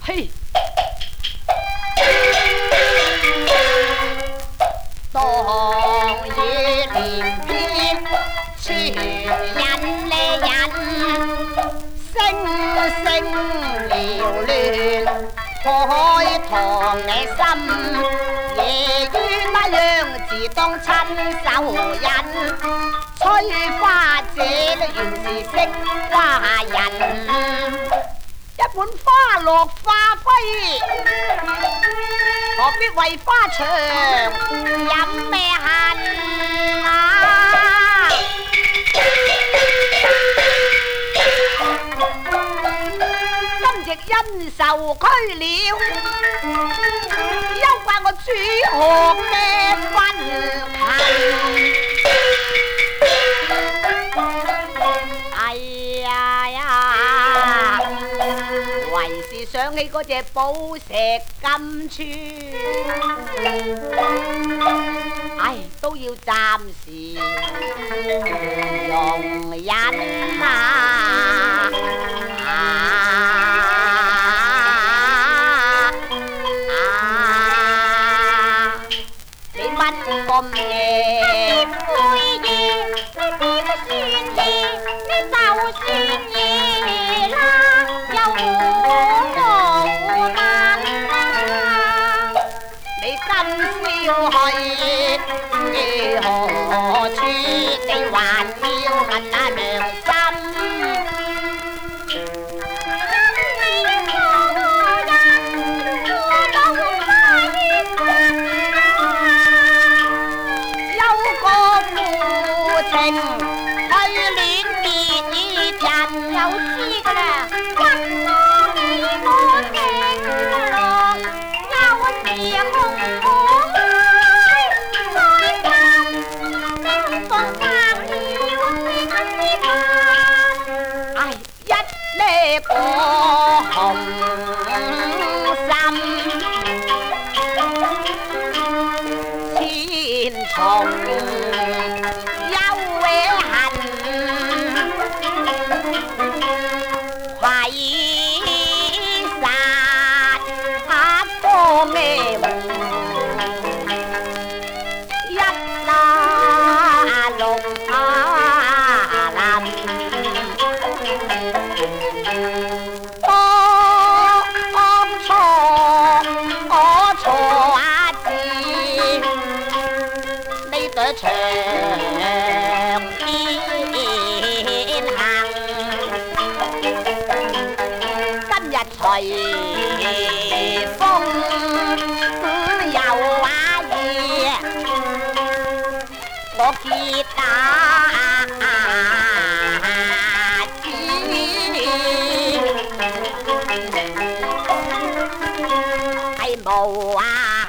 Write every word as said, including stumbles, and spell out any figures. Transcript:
嘿，當夜連篇傳人離人，聲聲撩亂開膛嘅心，夜於那樣自當親手引，吹花者原是惜花人。一碗花落花輝，何必為花長飲咩恨啊？今夕因受拘了，休怪我主學嘅分勤。哎呀呀！為是想起嗰隻寶石金川，唉，都要暫時容忍啊！啊啊！你乜咁夜？灰夜，你點算夜？你就算夜啦，又我無難啊！你今宵去何處？你還要問下良心。個紅心千重憂恨，愧殺個咩一打六啊林。長天行，今日隨風又話雨，我結打子係無啊！